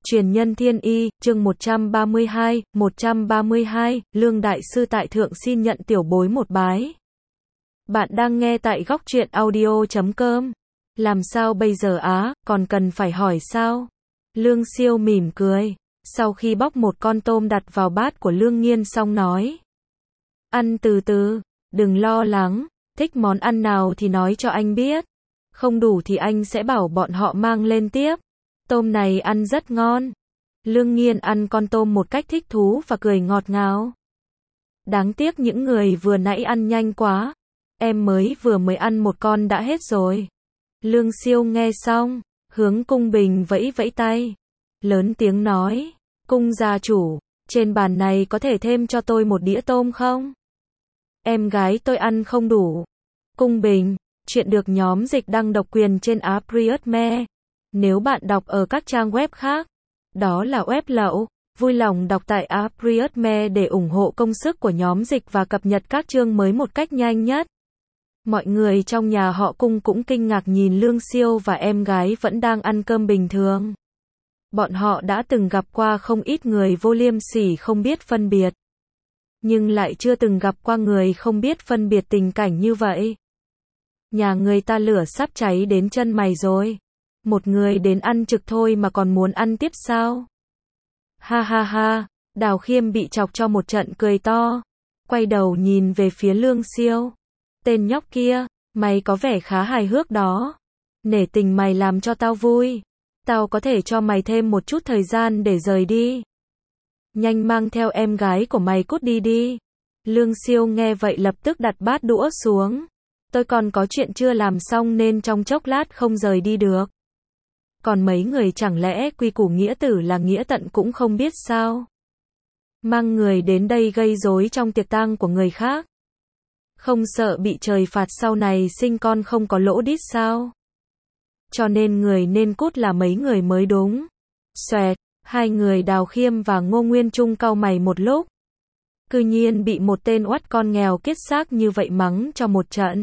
Truyền nhân thiên y, chương 132, Lương Đại Sư tại Thượng xin nhận tiểu bối một bái. Bạn đang nghe tại góc truyện audio.com. Làm sao bây giờ á, còn cần phải hỏi sao? Lương Siêu mỉm cười, sau khi bóc một con tôm đặt vào bát của Lương Nghiên xong nói. Ăn từ từ, đừng lo lắng, thích món ăn nào thì nói cho anh biết. Không đủ thì anh sẽ bảo bọn họ mang lên tiếp. Tôm này ăn rất ngon. Lương Nghiên ăn con tôm một cách thích thú và cười ngọt ngào. Đáng tiếc những người vừa nãy ăn nhanh quá. Em vừa mới ăn một con đã hết rồi. Lương Siêu nghe xong, hướng Cung Bình vẫy vẫy tay. Lớn tiếng nói, Cung gia chủ, trên bàn này có thể thêm cho tôi một đĩa tôm không? Em gái tôi ăn không đủ. Cung Bình, chuyện được nhóm dịch đăng độc quyền trên app Priusme. Nếu bạn đọc ở các trang web khác, đó là web lậu, vui lòng đọc tại app Priusme để ủng hộ công sức của nhóm dịch và cập nhật các chương mới một cách nhanh nhất. Mọi người trong nhà họ Cung cũng kinh ngạc nhìn Lương Siêu và em gái vẫn đang ăn cơm bình thường. Bọn họ đã từng gặp qua không ít người vô liêm sỉ không biết phân biệt, nhưng lại chưa từng gặp qua người không biết phân biệt tình cảnh như vậy. Nhà người ta lửa sắp cháy đến chân mày rồi. Một người đến ăn trực thôi mà còn muốn ăn tiếp sao? Ha ha ha, Đào Khiêm bị chọc cho một trận cười to. Quay đầu nhìn về phía Lương Siêu. Tên nhóc kia, mày có vẻ khá hài hước đó. Nể tình mày làm cho tao vui. Tao có thể cho mày thêm một chút thời gian để rời đi. Nhanh mang theo em gái của mày cút đi đi. Lương Siêu nghe vậy lập tức đặt bát đũa xuống. Tôi còn có chuyện chưa làm xong nên trong chốc lát không rời đi được. Còn mấy người chẳng lẽ quy củ nghĩa tử là nghĩa tận cũng không biết sao? Mang người đến đây gây rối trong tiệc tang của người khác. Không sợ bị trời phạt sau này sinh con không có lỗ đít sao? Cho nên người nên cút là mấy người mới đúng. Xoẹt, hai người Đào Khiêm và Ngô Nguyên Trung cau mày một lúc. Cư nhiên bị một tên oắt con nghèo kiết xác như vậy mắng cho một trận.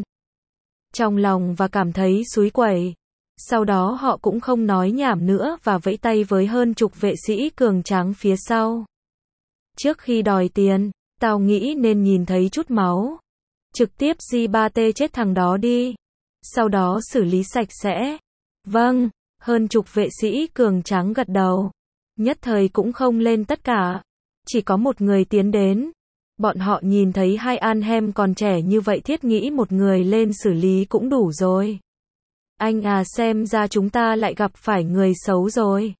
Trong lòng và cảm thấy xúi quẩy. Sau đó họ cũng không nói nhảm nữa và vẫy tay với hơn chục vệ sĩ cường tráng phía sau. Trước khi đòi tiền, tao nghĩ nên nhìn thấy chút máu. Trực tiếp G3T chết thằng đó đi. Sau đó xử lý sạch sẽ. Vâng, hơn chục vệ sĩ cường tráng gật đầu. Nhất thời cũng không lên tất cả. Chỉ có một người tiến đến. Bọn họ nhìn thấy hai an hem còn trẻ như vậy thiết nghĩ một người lên xử lý cũng đủ rồi. Anh à, xem ra chúng ta lại gặp phải người xấu rồi.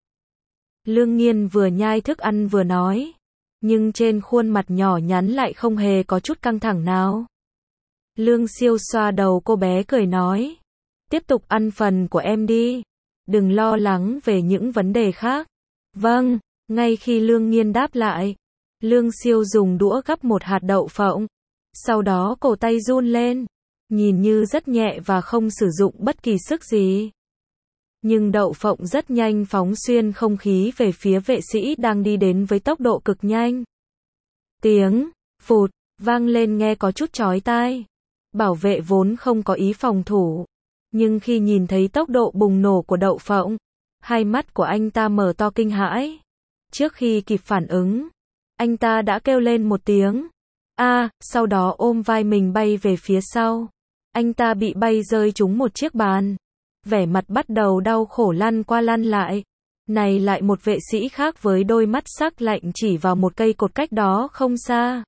Lương Nghiên vừa nhai thức ăn vừa nói. Nhưng trên khuôn mặt nhỏ nhắn lại không hề có chút căng thẳng nào. Lương Siêu xoa đầu cô bé cười nói. Tiếp tục ăn phần của em đi. Đừng lo lắng về những vấn đề khác. Vâng, ngay khi Lương Nghiên đáp lại. Lương Siêu dùng đũa gắp một hạt đậu phộng. Sau đó cổ tay run lên. Nhìn như rất nhẹ và không sử dụng bất kỳ sức gì. Nhưng đậu phộng rất nhanh phóng xuyên không khí về phía vệ sĩ đang đi đến với tốc độ cực nhanh. Tiếng phụt vang lên nghe có chút chói tai. Bảo vệ vốn không có ý phòng thủ, nhưng khi nhìn thấy tốc độ bùng nổ của đậu phộng, hai mắt của anh ta mở to kinh hãi. Trước khi kịp phản ứng, anh ta đã kêu lên một tiếng sau đó ôm vai mình bay về phía sau. Anh ta bị bay rơi trúng một chiếc bàn. Vẻ mặt bắt đầu đau khổ lăn qua lăn lại. Này lại một vệ sĩ khác với đôi mắt sắc lạnh chỉ vào một cây cột cách đó không xa.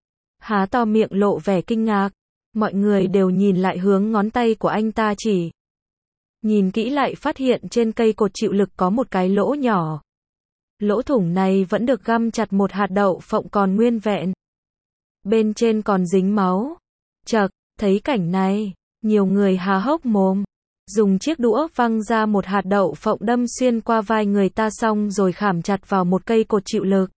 Há to miệng lộ vẻ kinh ngạc. Mọi người đều nhìn lại hướng ngón tay của anh ta chỉ. Nhìn kỹ lại phát hiện trên cây cột chịu lực có một cái lỗ nhỏ. Lỗ thủng này vẫn được găm chặt một hạt đậu phộng còn nguyên vẹn. Bên trên còn dính máu. Chậc, thấy cảnh này, nhiều người há hốc mồm. Dùng chiếc đũa văng ra một hạt đậu phộng đâm xuyên qua vai người ta xong rồi khảm chặt vào một cây cột chịu lực.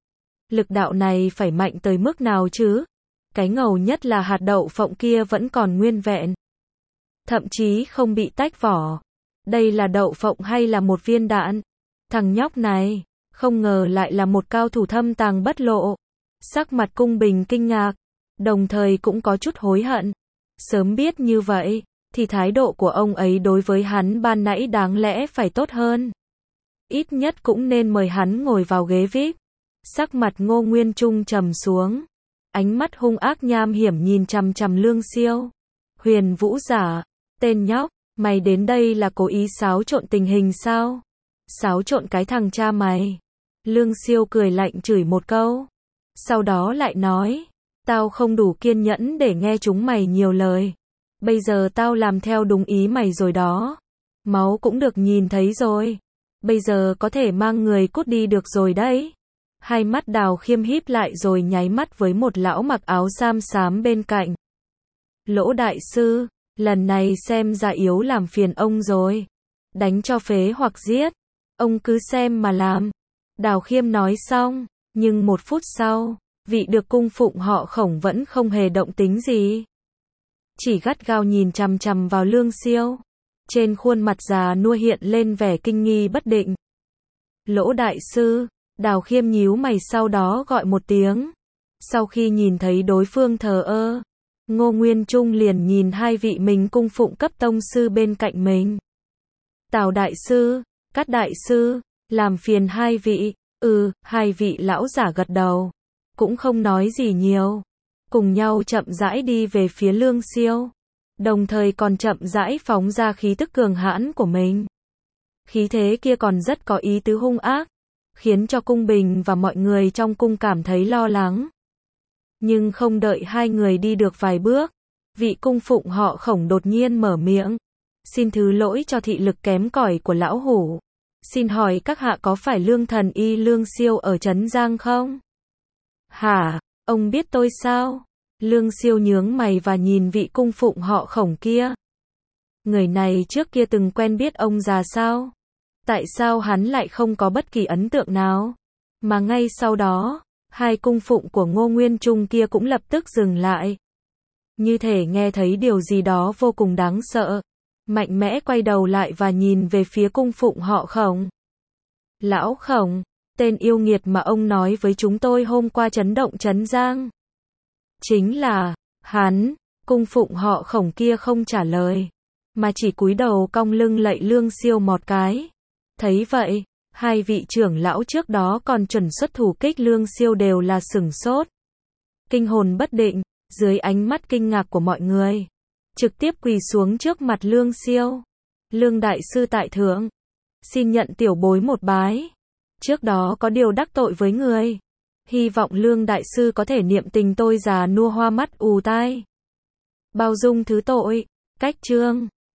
Lực đạo này phải mạnh tới mức nào chứ? Cái ngầu nhất là hạt đậu phộng kia vẫn còn nguyên vẹn. Thậm chí không bị tách vỏ. Đây là đậu phộng hay là một viên đạn? Thằng nhóc này, không ngờ lại là một cao thủ thâm tàng bất lộ. Sắc mặt Cung Bình kinh ngạc, đồng thời cũng có chút hối hận. Sớm biết như vậy, thì thái độ của ông ấy đối với hắn ban nãy đáng lẽ phải tốt hơn. ít nhất cũng nên mời hắn ngồi vào ghế VIP. Sắc mặt Ngô Nguyên Trung trầm xuống, ánh mắt hung ác nham hiểm nhìn chằm chằm Lương Siêu. Huyền Vũ giả, tên nhóc, mày đến đây là cố ý xáo trộn tình hình sao? Xáo trộn cái thằng cha mày. Lương Siêu cười lạnh chửi một câu. Sau đó lại nói, tao không đủ kiên nhẫn để nghe chúng mày nhiều lời. Bây giờ tao làm theo đúng ý mày rồi đó. Máu cũng được nhìn thấy rồi. Bây giờ có thể mang người cút đi được rồi đấy. Hai mắt Đào Khiêm híp lại rồi nháy mắt với một lão mặc áo sam xám bên cạnh. Lỗ đại sư, lần này xem ra yếu làm phiền ông rồi. Đánh cho phế hoặc giết. Ông cứ xem mà làm. Đào Khiêm nói xong, nhưng một phút sau, vị được cung phụng họ Khổng vẫn không hề động tính gì. Chỉ gắt gao nhìn chằm chằm vào Lương Siêu. Trên khuôn mặt già nua hiện lên vẻ kinh nghi bất định. Lỗ đại sư, Đào Khiêm nhíu mày sau đó gọi một tiếng. Sau khi nhìn thấy đối phương thờ ơ, Ngô Nguyên Trung liền nhìn hai vị mình cung phụng cấp tông sư bên cạnh mình. Tào đại sư, Cát đại sư, làm phiền hai vị. Hai vị lão giả gật đầu, cũng không nói gì nhiều, cùng nhau chậm rãi đi về phía Lương Siêu, đồng thời còn chậm rãi phóng ra khí tức cường hãn của mình. Khí thế kia còn rất có ý tứ hung ác, khiến cho cung bình và mọi người trong cung cảm thấy lo lắng. Nhưng không đợi hai người đi được vài bước, vị cung phụng họ Khổng đột nhiên mở miệng. Xin thứ lỗi cho thị lực kém cỏi của lão hủ. Xin hỏi các hạ có phải Lương thần y Lương Siêu ở Trấn Giang không? Hả, ông biết tôi sao? Lương Siêu nhướng mày và nhìn vị cung phụng họ Khổng kia. Người này trước kia từng quen biết ông già sao? Tại sao hắn lại không có bất kỳ ấn tượng nào? Mà ngay sau đó, hai cung phụng của Ngô Nguyên Trung kia cũng lập tức dừng lại. Như thể nghe thấy điều gì đó vô cùng đáng sợ. Mạnh mẽ quay đầu lại và nhìn về phía cung phụng họ Khổng. Lão Khổng, tên yêu nghiệt mà ông nói với chúng tôi hôm qua chấn động Trấn Giang. Chính là, hắn, cung phụng họ Khổng kia không trả lời, mà chỉ cúi đầu cong lưng lạy Lương Siêu một cái. Thấy vậy, hai vị trưởng lão trước đó còn chuẩn xuất thủ kích Lương Siêu đều là sửng sốt. Kinh hồn bất định, dưới ánh mắt kinh ngạc của mọi người. Trực tiếp quỳ xuống trước mặt Lương Siêu. Lương đại sư tại thượng, xin nhận tiểu bối một bái. Trước đó có điều đắc tội với người. Hy vọng Lương đại sư có thể niệm tình tôi già nua hoa mắt ù tai. Bao dung thứ tội. Cách chương